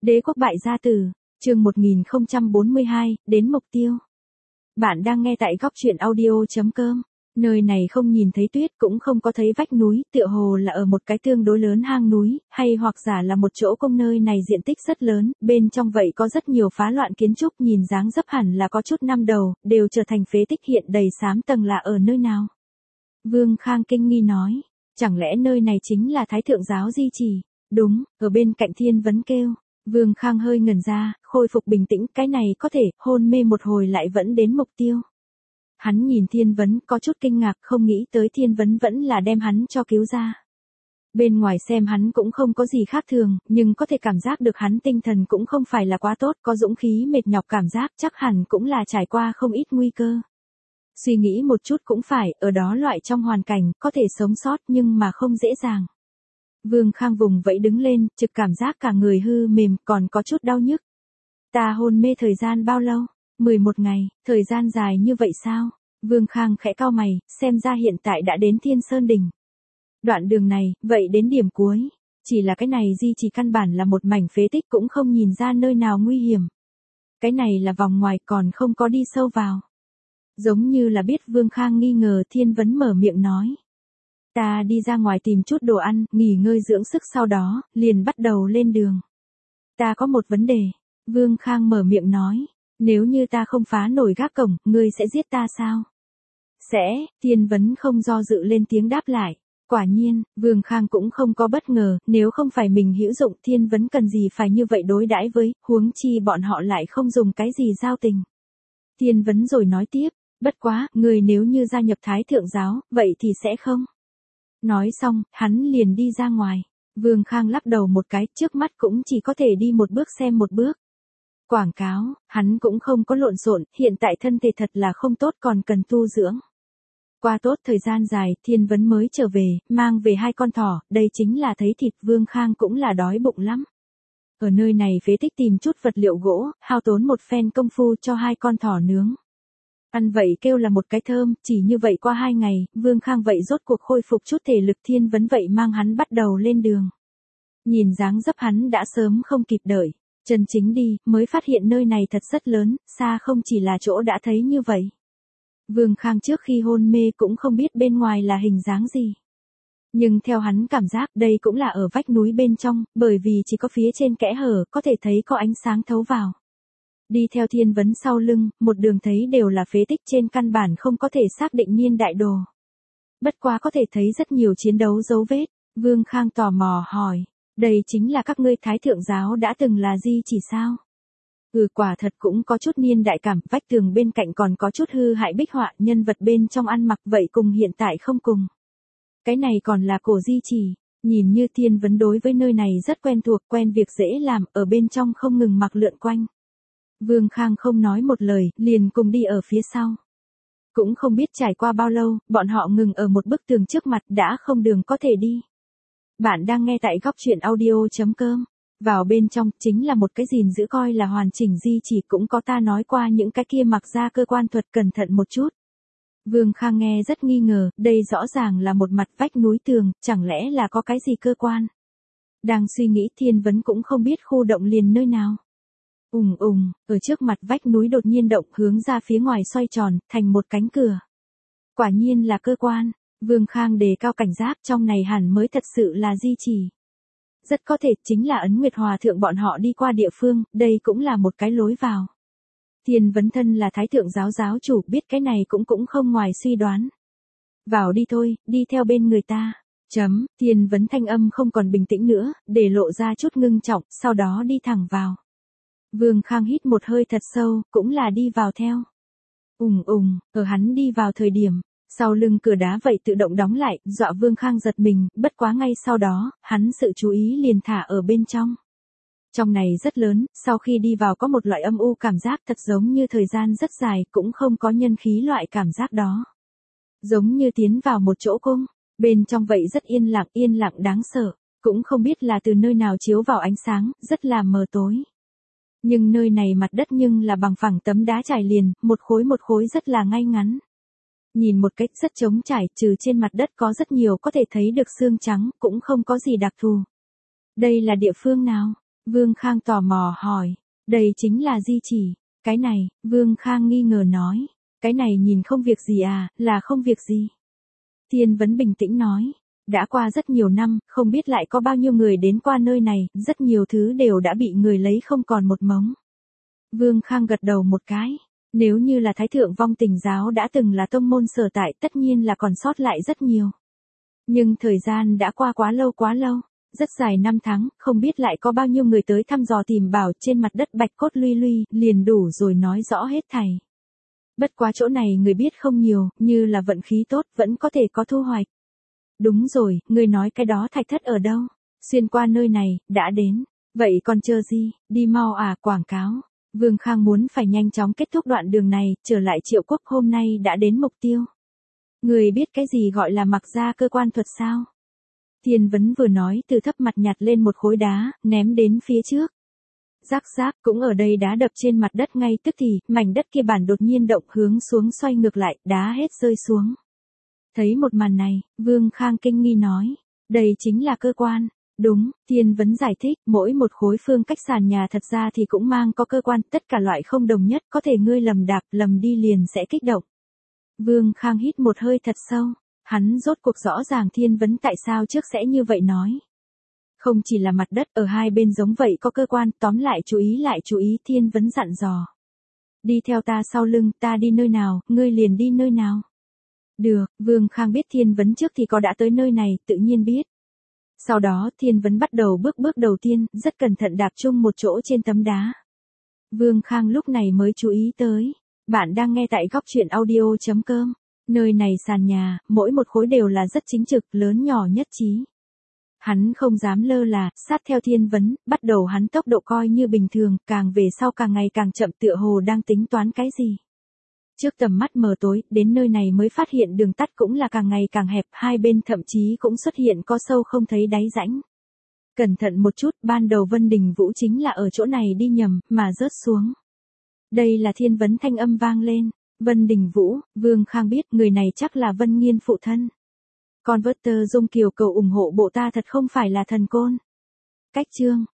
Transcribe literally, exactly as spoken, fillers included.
Đế quốc bại gia tử, chương một nghìn không trăm bốn mươi hai, đến mục tiêu. Bạn đang nghe tại góc truyện audio chấm com. Nơi này không nhìn thấy tuyết cũng không có thấy vách núi, tựa hồ là ở một cái tương đối lớn hang núi, hay hoặc giả là một chỗ công nơi này diện tích rất lớn, bên trong vậy có rất nhiều phá loạn kiến trúc nhìn dáng dấp hẳn là có chút năm đầu, đều trở thành phế tích hiện đầy xám tầng là ở nơi nào. Vương Khang kinh nghi nói, chẳng lẽ nơi này chính là Thái Thượng giáo di trì? Đúng, ở bên cạnh Thiên Vấn kêu. Vương Khang hơi ngẩn ra, khôi phục bình tĩnh, cái này có thể, hôn mê một hồi lại vẫn đến mục tiêu. Hắn nhìn Thiên Vấn có chút kinh ngạc, không nghĩ tới Thiên Vấn vẫn là đem hắn cho cứu ra. Bên ngoài xem hắn cũng không có gì khác thường, nhưng có thể cảm giác được hắn tinh thần cũng không phải là quá tốt, có dũng khí mệt nhọc cảm giác chắc hẳn cũng là trải qua không ít nguy cơ. Suy nghĩ một chút cũng phải, ở đó loại trong hoàn cảnh, có thể sống sót nhưng mà không dễ dàng. Vương Khang vùng vẫy đứng lên, trực cảm giác cả người hư mềm, còn có chút đau nhức. Ta hôn mê thời gian bao lâu? mười một ngày, thời gian dài như vậy sao? Vương Khang khẽ cau mày, xem ra hiện tại đã đến Thiên Sơn Đỉnh. Đoạn đường này, vậy đến điểm cuối. Chỉ là cái này di chỉ căn bản là một mảnh phế tích cũng không nhìn ra nơi nào nguy hiểm. Cái này là vòng ngoài còn không có đi sâu vào. Giống như là biết Vương Khang nghi ngờ, Thiên Vấn mở miệng nói. Ta đi ra ngoài tìm chút đồ ăn, nghỉ ngơi dưỡng sức sau đó, liền bắt đầu lên đường. Ta có một vấn đề. Vương Khang mở miệng nói. Nếu như ta không phá nổi gác cổng, ngươi sẽ giết ta sao? Sẽ, Thiên Vấn không do dự lên tiếng đáp lại. Quả nhiên, Vương Khang cũng không có bất ngờ, nếu không phải mình hữu dụng Thiên Vấn cần gì phải như vậy đối đãi với, huống chi bọn họ lại không dùng cái gì giao tình. Thiên Vấn rồi nói tiếp, bất quá, người nếu như gia nhập Thái Thượng giáo, vậy thì sẽ không. Nói xong, hắn liền đi ra ngoài. Vương Khang lắc đầu một cái, trước mắt cũng chỉ có thể đi một bước xem một bước. Quảng cáo, hắn cũng không có lộn xộn, hiện tại thân thể thật là không tốt còn cần tu dưỡng. Qua tốt thời gian dài, Thiên Vấn mới trở về, mang về hai con thỏ, đây chính là thấy thịt. Vương Khang cũng là đói bụng lắm. Ở nơi này phế tích tìm chút vật liệu gỗ, hao tốn một phen công phu cho hai con thỏ nướng. Ăn vậy kêu là một cái thơm, chỉ như vậy qua hai ngày, Vương Khang vậy rốt cuộc khôi phục chút thể lực. Thiên Vấn vậy mang hắn bắt đầu lên đường. Nhìn dáng dấp hắn đã sớm không kịp đợi, chân chính đi, mới phát hiện nơi này thật rất lớn, xa không chỉ là chỗ đã thấy như vậy. Vương Khang trước khi hôn mê cũng không biết bên ngoài là hình dáng gì. Nhưng theo hắn cảm giác đây cũng là ở vách núi bên trong, bởi vì chỉ có phía trên kẽ hở có thể thấy có ánh sáng thấu vào. Đi theo Thiên Vấn sau lưng, một đường thấy đều là phế tích, trên căn bản không có thể xác định niên đại đồ. Bất quá có thể thấy rất nhiều chiến đấu dấu vết. Vương Khang tò mò hỏi, đây chính là các ngươi Thái Thượng giáo đã từng là di chỉ sao? Ừ, quả thật cũng có chút niên đại cảm, vách tường bên cạnh còn có chút hư hại bích họa, nhân vật bên trong ăn mặc vậy cùng hiện tại không cùng. Cái này còn là cổ di chỉ, nhìn như Thiên Vấn đối với nơi này rất quen thuộc, quen việc dễ làm, ở bên trong không ngừng mặc lượn quanh. Vương Khang không nói một lời, liền cùng đi ở phía sau. Cũng không biết trải qua bao lâu, bọn họ ngừng ở một bức tường trước mặt, đã không đường có thể đi. Bạn đang nghe tại góc truyện audio chấm com. Vào bên trong, chính là một cái gìn giữ coi là hoàn chỉnh di chỉ, cũng có ta nói qua những cái kia mặc ra cơ quan thuật, cẩn thận một chút. Vương Khang nghe rất nghi ngờ, đây rõ ràng là một mặt vách núi tường, chẳng lẽ là có cái gì cơ quan. Đang suy nghĩ, Thiên Vấn cũng không biết khu động liền nơi nào. Ùng ùng, ở trước mặt vách núi đột nhiên động, hướng ra phía ngoài xoay tròn, thành một cánh cửa. Quả nhiên là cơ quan. Vương Khang đề cao cảnh giác, trong này hẳn mới thật sự là di chỉ. Rất có thể chính là Ấn Nguyệt Hòa thượng bọn họ đi qua địa phương, đây cũng là một cái lối vào. Thiên Vấn thân là Thái Thượng giáo giáo chủ, biết cái này cũng cũng không ngoài suy đoán. Vào đi thôi, đi theo bên người ta. Chấm, Thiên Vấn thanh âm không còn bình tĩnh nữa, để lộ ra chút ngưng trọng, sau đó đi thẳng vào. Vương Khang hít một hơi thật sâu, cũng là đi vào theo. Ùng ùng, ở hắn đi vào thời điểm, sau lưng cửa đá vậy tự động đóng lại, dọa Vương Khang giật mình, bất quá ngay sau đó, hắn sự chú ý liền thả ở bên trong. Trong này rất lớn, sau khi đi vào có một loại âm u cảm giác thật giống như thời gian rất dài, cũng không có nhân khí loại cảm giác đó. Giống như tiến vào một chỗ cung, bên trong vậy rất yên lặng, yên lặng đáng sợ, cũng không biết là từ nơi nào chiếu vào ánh sáng, rất là mờ tối. Nhưng nơi này mặt đất nhưng là bằng phẳng tấm đá trải liền, một khối một khối rất là ngay ngắn. Nhìn một cách rất trống trải, trừ trên mặt đất có rất nhiều có thể thấy được xương trắng, cũng không có gì đặc thù. Đây là địa phương nào? Vương Khang tò mò hỏi, đây chính là di chỉ, cái này, Vương Khang nghi ngờ nói, cái này nhìn không việc gì à, là không việc gì. Thiên Vấn bình tĩnh nói, đã qua rất nhiều năm, không biết lại có bao nhiêu người đến qua nơi này, rất nhiều thứ đều đã bị người lấy không còn một mống. Vương Khang gật đầu một cái, nếu như là Thái Thượng Vong Tình giáo đã từng là tông môn sở tại tất nhiên là còn sót lại rất nhiều. Nhưng thời gian đã qua quá lâu quá lâu, rất dài năm tháng, không biết lại có bao nhiêu người tới thăm dò tìm bảo trên mặt đất bạch cốt luy luy, liền đủ rồi nói rõ hết thảy. Bất quá chỗ này người biết không nhiều, như là vận khí tốt vẫn có thể có thu hoạch. Đúng rồi, người nói cái đó thạch thất ở đâu? Xuyên qua nơi này, đã đến. Vậy còn chờ gì, đi mau à, quảng cáo. Vương Khang muốn phải nhanh chóng kết thúc đoạn đường này, trở lại Triệu Quốc hôm nay đã đến mục tiêu. Người biết cái gì gọi là mặc ra cơ quan thuật sao? Thiên Vấn vừa nói từ thấp mặt nhặt lên một khối đá, ném đến phía trước. Rắc rác cũng ở đây đá đập trên mặt đất ngay tức thì, mảnh đất kia bản đột nhiên động hướng xuống xoay ngược lại, đá hết rơi xuống. Thấy một màn này, Vương Khang kinh nghi nói, đây chính là cơ quan. Đúng, Thiên Vấn giải thích, mỗi một khối phương cách sàn nhà thật ra thì cũng mang có cơ quan, tất cả loại không đồng nhất, có thể ngươi lầm đạp, lầm đi liền sẽ kích động. Vương Khang hít một hơi thật sâu, hắn rốt cuộc rõ ràng Thiên Vấn tại sao trước sẽ như vậy nói. Không chỉ là mặt đất ở hai bên giống vậy có cơ quan, tóm lại chú ý lại chú ý, Thiên Vấn dặn dò. Đi theo ta sau lưng, ta đi nơi nào, ngươi liền đi nơi nào. Được, Vương Khang biết Thiên Vấn trước thì có đã tới nơi này, tự nhiên biết. Sau đó Thiên Vấn bắt đầu bước bước đầu tiên, rất cẩn thận đạp chung một chỗ trên tấm đá. Vương Khang lúc này mới chú ý tới. Bạn đang nghe tại góc truyện audio chấm com. Nơi này sàn nhà, mỗi một khối đều là rất chính trực, lớn nhỏ nhất trí. Hắn không dám lơ là, sát theo Thiên Vấn, bắt đầu hắn tốc độ coi như bình thường, càng về sau càng ngày càng chậm, tựa hồ đang tính toán cái gì. Trước tầm mắt mờ tối, đến nơi này mới phát hiện đường tắt cũng là càng ngày càng hẹp, hai bên thậm chí cũng xuất hiện có sâu không thấy đáy rãnh. Cẩn thận một chút, ban đầu Vân Đình Vũ chính là ở chỗ này đi nhầm, mà rớt xuống. Đây là Thiên Vấn thanh âm vang lên. Vân Đình Vũ, Vương Khang biết người này chắc là Vân Nghiên phụ thân. Converter Dung Kiều cầu ủng hộ bộ ta thật không phải là thần côn. Cách chương